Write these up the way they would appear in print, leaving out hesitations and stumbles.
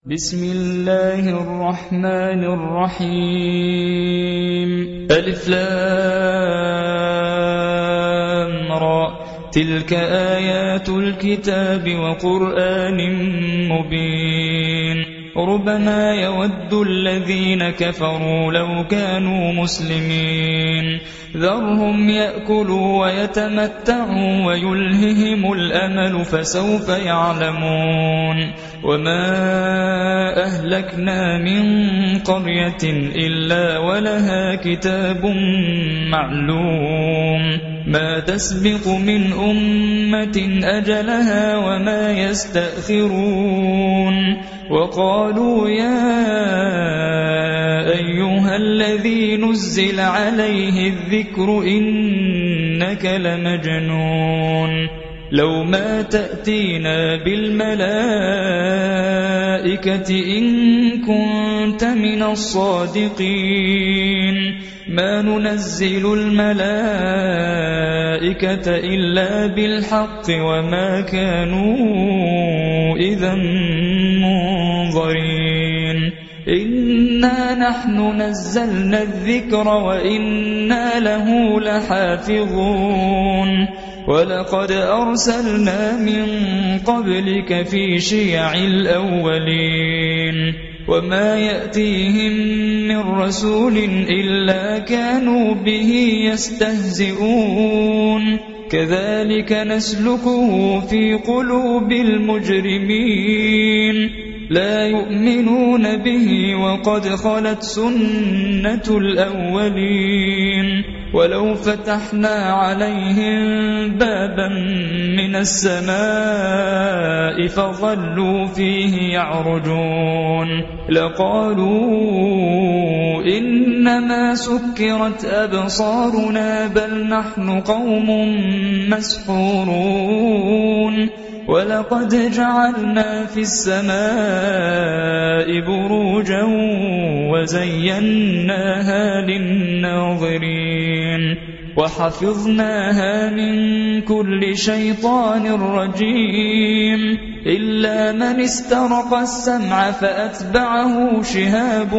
بسم الله الرحمن الرحيم. ألف لام را. تلك آيات الكتاب وقرآن مبين. ربما يود الذين كفروا لو كانوا مسلمين. ذرهم يأكلوا ويتمتعوا ويلههم الأمل فسوف يعلمون. وما أهلكنا من قرية إلا ولها كتاب معلوم ما تسبق من أمة أجلها وما يستأخرون. وقالوا يا أيها الذي نزل عليه الذكر إنك لمجنون. لو ما تأتينا بالملائكة إن كنت من الصادقين. ما ننزل الملائكة إلا بالحق وما كانوا إذا منظرين. إنا نحن نزلنا الذكر وإنا له لحافظون. ولقد أرسلنا من قبلك في شيع الأولين. وما يأتيهم من رسول إلا كانوا به يستهزئون. كذلك نسلكه في قلوب المجرمين. لا يؤمنون به وقد خلت سنة الأولين. ولو فتحنا عليهم بابا من السماء فظلوا فيه يعرجون لقالوا إنما سكرت أبصارنا بل نحن قوم مسحورون. ولقد جعلنا في السماء بروجا وزيناها للناظرين وحفظناها من كل شيطان رجيم إلا من استرق السمع فأتبعه شهاب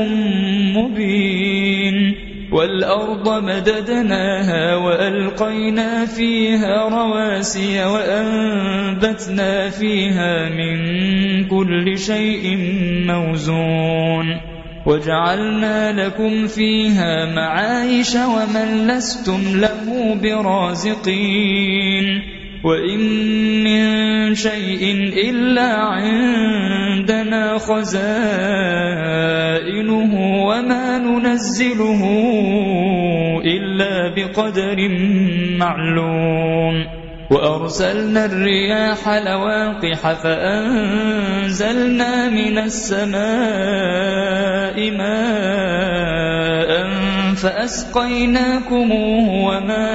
مبين. والأرض مددناها وألقينا فيها رواسي وأنبتنا فيها من كل شيء موزون. وجعلنا لكم فيها معايش ومن لستم له برازقين. وإن من شيء إلا عندنا خزائنه وما ننزله إلا بقدر معلوم. وأرسلنا الرياح لواقح فأنزلنا من السماء ماء فأسقيناكموه وما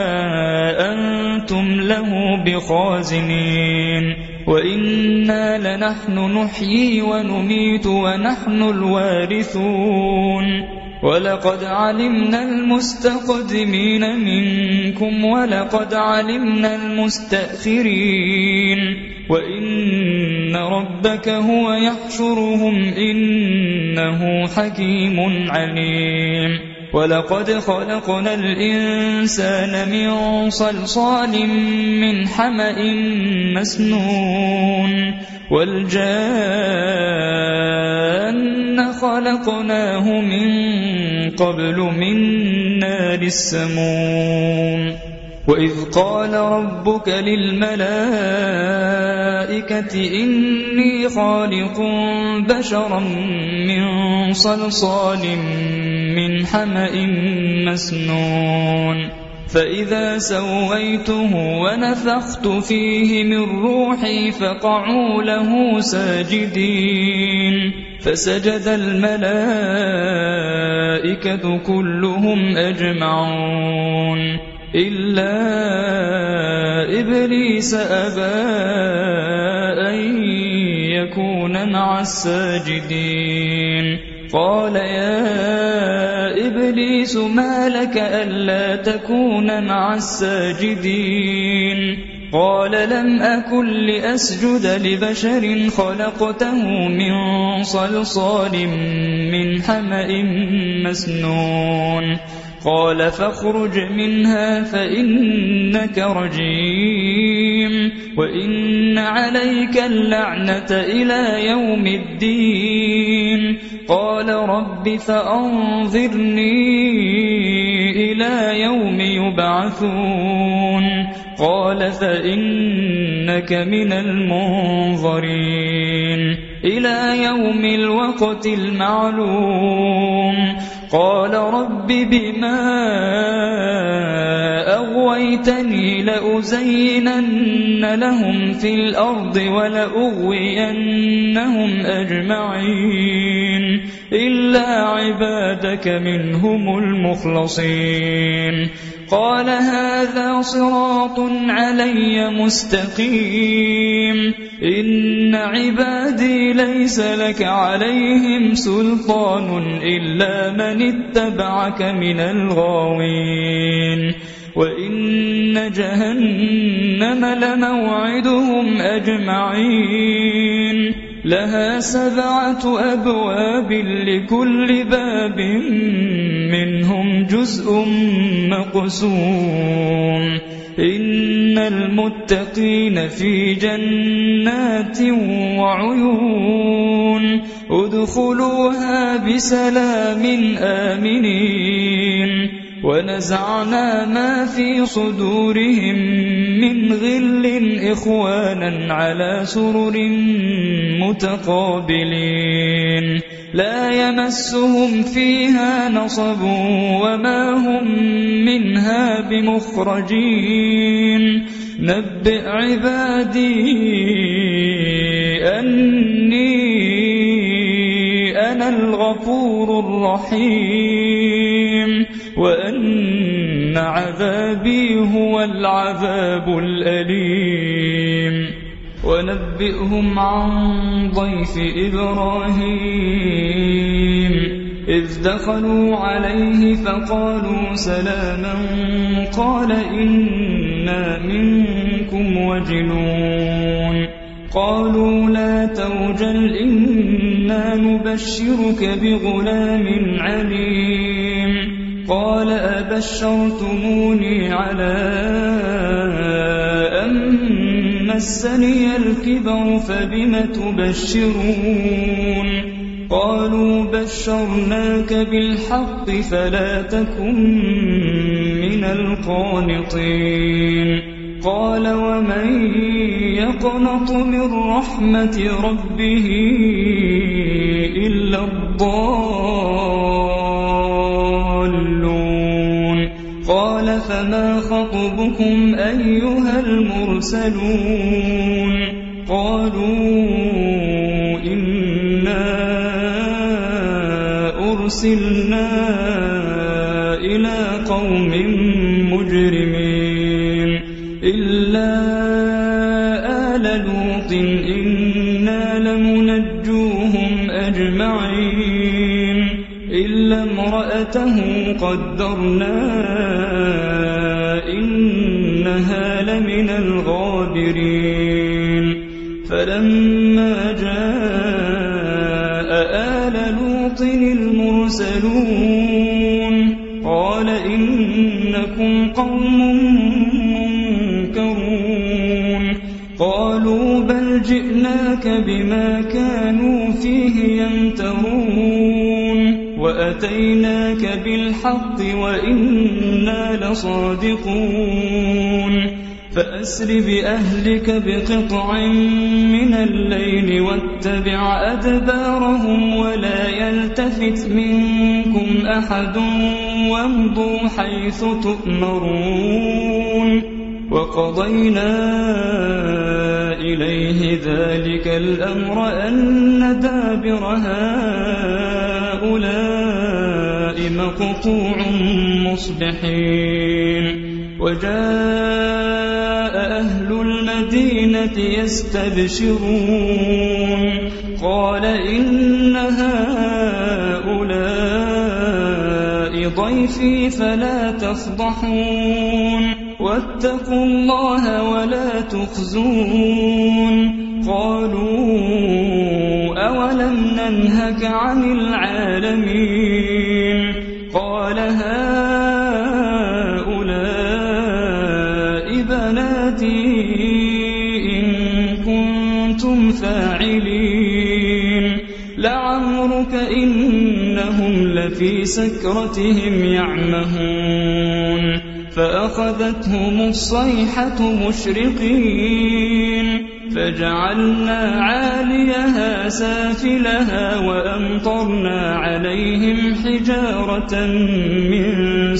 أنتم له بخازنين. وإنا لنحن نحيي ونميت ونحن الوارثون. ولقد علمنا المستقدمين منكم ولقد علمنا المستأخرين. وإن ربك هو يحشرهم إنه حكيم عليم. ولقد خلقنا الإنسان من صلصال من حمأ مسنون. والجان خلقناه من قبل من نار السموم. وإذ قال ربك للملائكة إني خالق بشرا من صلصال من حمأ مسنون. فإذا سويته ونفخت فيه من روحي فقعوا له ساجدين. فسجد الملائكة كلهم أجمعون إلا إبليس أبى أن يكون مع الساجدين. قال يا إبليس ما لك ألا تكون مع الساجدين. قال لم أكن لأسجد لبشر خلقته من صلصال من حمأ مسنون قال فاخرج منها فإنك رجيم وإن عليك اللعنة إلى يوم الدين قال رب فأنظرني إلى يوم يبعثون قال فإنك من المنظرين إلى يوم الوقت المعلوم قال رب بما أغويتني لأزينن لهم في الأرض ولأغوينهم أجمعين إلا عبادك منهم المخلصين قال هذا صراط علي مستقيم إن عبادي ليس لك عليهم سلطان إلا من اتبعك من الغاوين وإن جهنم لموعدهم أجمعين لها 7 أبواب لكل باب منهم جزء مقسوم إن المتقين في جنات وعيون ادخلوها بسلام آمنين ونزعنا ما في صدورهم من غل إخوانا على سرر متقابلين لا يمسهم فيها نصب وما هم منها بمخرجين نبئ عبادي أني أنا الغفور الرحيم وأن عذابي هو العذاب الأليم ونبئهم عن ضيف إبراهيم إذ دخلوا عليه فقالوا سلاما قال إنا منكم وجلون قالوا لا توجل إنا نبشرك بغلام عليم قال أبشرتموني على أن مسني الكبر فبم تبشرون قالوا بشرناك بالحق فلا تكن من القانطين قال ومن يقنط من رحمة ربه إلا الضالون قال فما خطبكم أيها المرسلون قالوا إنا أرسلنا إلى قوم مجرمين إلا آل لوط إنا لمنجوهم أجمعين إلا امرأته قدرنا إنها لمن الغابرين فلما جاء آل لوط المرسلون قال إنكم قوم منكرون قالوا بل جئناك بما كانوا فيه يمترون وأتيناك بالحق وإنا لصادقون فأسر بأهلك بقطع من الليل واتبع أدبارهم ولا يلتفت منكم أحد وامضوا حيث تؤمرون وقضينا إليه ذلك الأمر أن دابر هؤلاء مقطوع مصبحين وجاء أهل المدينة يستبشرون قال إن هؤلاء ضيفي فلا تفضحون واتقوا الله ولا تخزون قالوا أولم ننهك عن العالمين قال هؤلاء بناتي إن كنتم فاعلين لعمرك إنهم لفي سكرتهم يعمهون فأخذتهم الصيحة مشرقين فجعلنا عاليها سافلها وأمطرنا عليهم حجارة من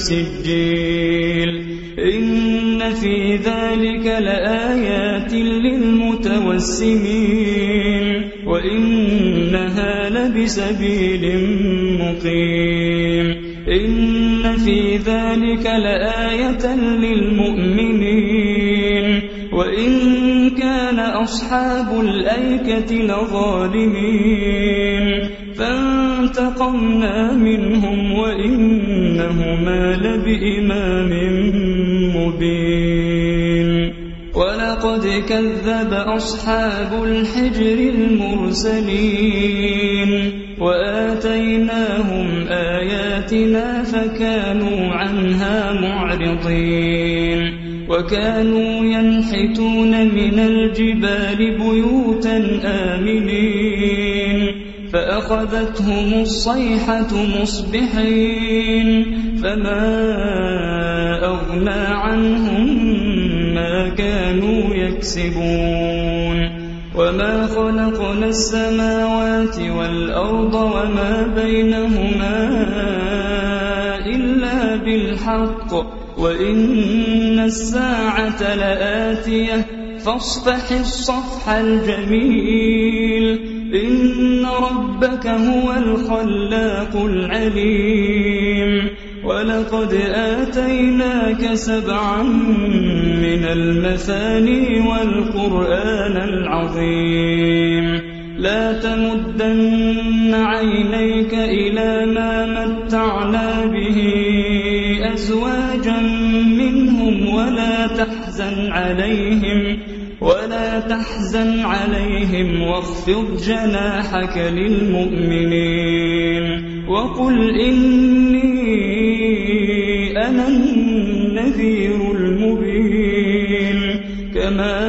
سجيل إن في ذلك لآيات للمتوسمين وإنها لبسبيل مقيم إن في ذلك لآية للمؤمنين وإن كان أصحاب الأيكة لظالمين فانتقمنا منهم وإنهما لبإمام مبين ولقد كذب أصحاب الحجر المرسلين وآتيناهم آياتنا فكانوا عنها معرضين وكانوا ينحتون من الجبال بيوتا آمنين فأخذتهم الصيحة مصبحين فما أغنى عنهم ما كانوا يكسبون وما خلقنا السماوات والأرض وما بينهما إلا بالحق وإن الساعة لآتية فاصفح الصفح الجميل إن ربك هو الخلاق العليم ولقد آتيناك 7 من المثاني والقرآن العظيم لا تمدن عينيك إلى ما متعنا به أزواجا منهم ولا تحزن عليهم واخفض جناحك للمؤمنين وقل إني أنا النذير المبين كما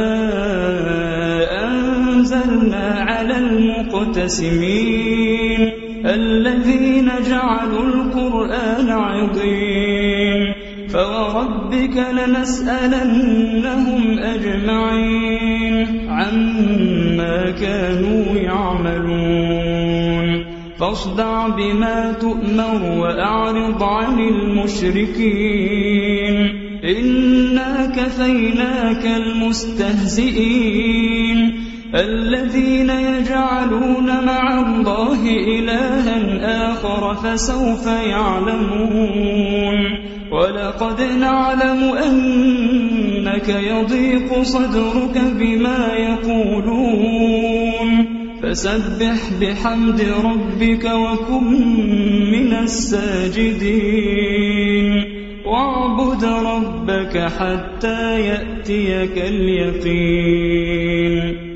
أنزلنا على المقتسمين الذين جعلوا القرآن عضين فوربك لنسألنهم أجمعين عما كانوا يعملون فاصدع بما تؤمر وأعرض عن المشركين إنا كفيناك المستهزئين الذين يجعلون مع الله إلها آخر فسوف يعلمون ولقد نعلم أنك يضيق صدرك بما يقولون فسبح بحمد ربك وكن من الساجدين واعبد ربك حتى يأتيك اليقين